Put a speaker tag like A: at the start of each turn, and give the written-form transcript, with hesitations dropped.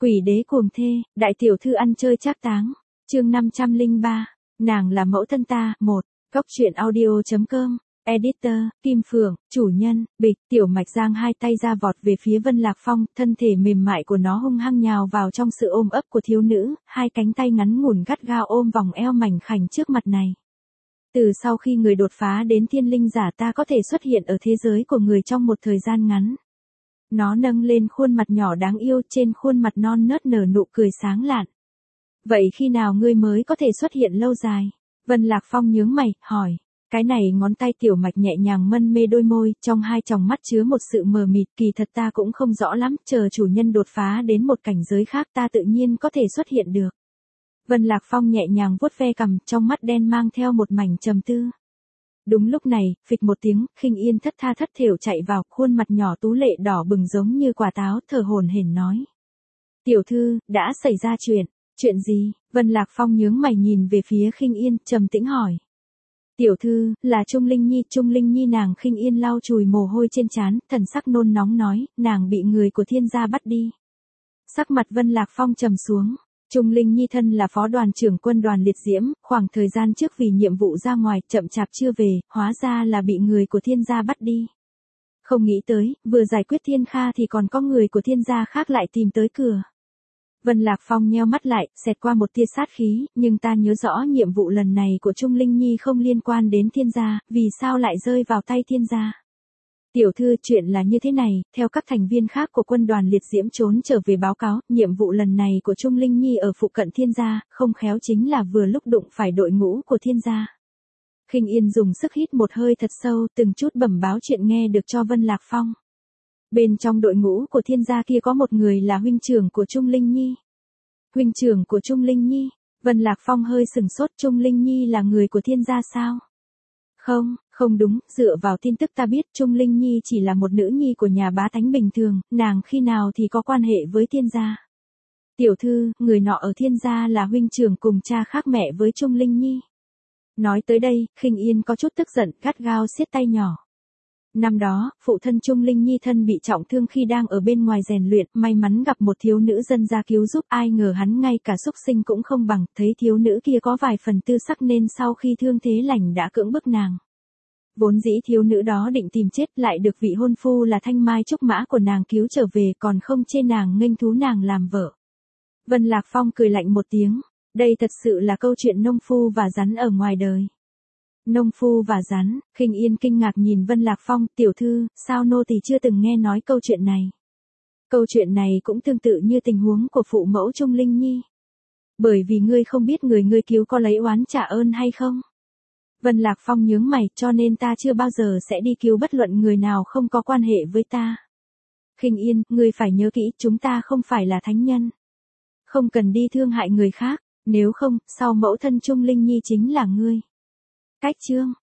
A: Quỷ đế cuồng thê, đại tiểu thư ăn chơi trác táng. Chương 503. Nàng là mẫu thân ta. 1. Góc truyện audio.com. Editor, Kim Phượng, chủ nhân, Bịch. Tiểu Mạch giang hai tay ra vọt về phía Vân Lạc Phong, thân thể mềm mại của nó hung hăng nhào vào trong sự ôm ấp của thiếu nữ, hai cánh tay ngắn ngủn gắt gao ôm vòng eo mảnh khảnh trước mặt này. Từ sau khi người đột phá đến thiên linh giả, ta có thể xuất hiện ở thế giới của người trong một thời gian ngắn. Nó nâng lên khuôn mặt nhỏ đáng yêu, trên khuôn mặt non nớt nở nụ cười sáng lạn. Vậy khi nào ngươi mới có thể xuất hiện lâu dài? Vân Lạc Phong nhướng mày, hỏi. Cái này ngón tay Tiểu Mạch nhẹ nhàng mân mê đôi môi, trong hai tròng mắt chứa một sự mờ mịt, kỳ thật ta cũng không rõ lắm, chờ chủ nhân đột phá đến một cảnh giới khác ta tự nhiên có thể xuất hiện được. Vân Lạc Phong nhẹ nhàng vuốt ve cằm, trong mắt đen mang theo một mảnh trầm tư. Đúng lúc này, phịch một tiếng, Khinh Yên thất tha thất thểu chạy vào, khuôn mặt nhỏ tú lệ đỏ bừng giống như quả táo, thở hổn hển nói. Tiểu thư, đã xảy ra chuyện. Chuyện gì? Vân Lạc Phong nhướng mày nhìn về phía Khinh Yên, trầm tĩnh hỏi. Tiểu thư, là Trung Linh Nhi nàng. Khinh Yên lau chùi mồ hôi trên trán, thần sắc nôn nóng nói, nàng bị người của Thiên gia bắt đi. Sắc mặt Vân Lạc Phong trầm xuống. Trung Linh Nhi thân là phó đoàn trưởng quân đoàn liệt diễm, khoảng thời gian trước vì nhiệm vụ ra ngoài, chậm chạp chưa về, hóa ra là bị người của Thiên gia bắt đi. Không nghĩ tới, vừa giải quyết Thiên Kha thì còn có người của Thiên gia khác lại tìm tới cửa. Vân Lạc Phong nheo mắt lại, xẹt qua một tia sát khí, nhưng ta nhớ rõ nhiệm vụ lần này của Trung Linh Nhi không liên quan đến Thiên gia, vì sao lại rơi vào tay Thiên gia? Tiểu thư, chuyện là như thế này, theo các thành viên khác của quân đoàn liệt diễm trốn trở về báo cáo, nhiệm vụ lần này của Trung Linh Nhi ở phụ cận Thiên gia, không khéo chính là vừa lúc đụng phải đội ngũ của Thiên gia. Khinh Yên dùng sức hít một hơi thật sâu, từng chút bẩm báo chuyện nghe được cho Vân Lạc Phong. Bên trong đội ngũ của Thiên gia kia có một người là huynh trưởng của Trung Linh Nhi. Huynh trưởng của Trung Linh Nhi? Vân Lạc Phong hơi sừng sốt. Trung Linh Nhi là người của Thiên gia sao? Không đúng, dựa vào tin tức ta biết Trung Linh Nhi chỉ là một nữ nhi của nhà bá tánh bình thường, nàng khi nào thì có quan hệ với Thiên gia. Tiểu thư, người nọ ở Thiên gia là huynh trưởng cùng cha khác mẹ với Trung Linh Nhi. Nói tới đây, Khinh Yên có chút tức giận, gắt gao siết tay nhỏ. Năm đó, phụ thân Trung Linh Nhi thân bị trọng thương khi đang ở bên ngoài rèn luyện, may mắn gặp một thiếu nữ dân ra cứu giúp, ai ngờ hắn ngay cả xúc sinh cũng không bằng, thấy thiếu nữ kia có vài phần tư sắc nên sau khi thương thế lành đã cưỡng bức nàng. Vốn dĩ thiếu nữ đó định tìm chết, lại được vị hôn phu là Thanh Mai Trúc Mã của nàng cứu trở về, còn không chê nàng nghênh thú nàng làm vợ. Vân Lạc Phong cười lạnh một tiếng, đây thật sự là câu chuyện nông phu và rắn ở ngoài đời. Nông phu và rắn? Khinh Yên kinh ngạc nhìn Vân Lạc Phong, tiểu thư, sao nô tỳ chưa từng nghe nói câu chuyện này. Câu chuyện này cũng tương tự như tình huống của phụ mẫu Trung Linh Nhi. Bởi vì ngươi không biết người ngươi cứu có lấy oán trả ơn hay không? Vân Lạc Phong nhướng mày, cho nên ta chưa bao giờ sẽ đi cứu bất luận người nào không có quan hệ với ta. Khinh Yên, ngươi phải nhớ kỹ, chúng ta không phải là thánh nhân. Không cần đi thương hại người khác, nếu không, sau mẫu thân Trung Linh Nhi chính là ngươi. Cách chương.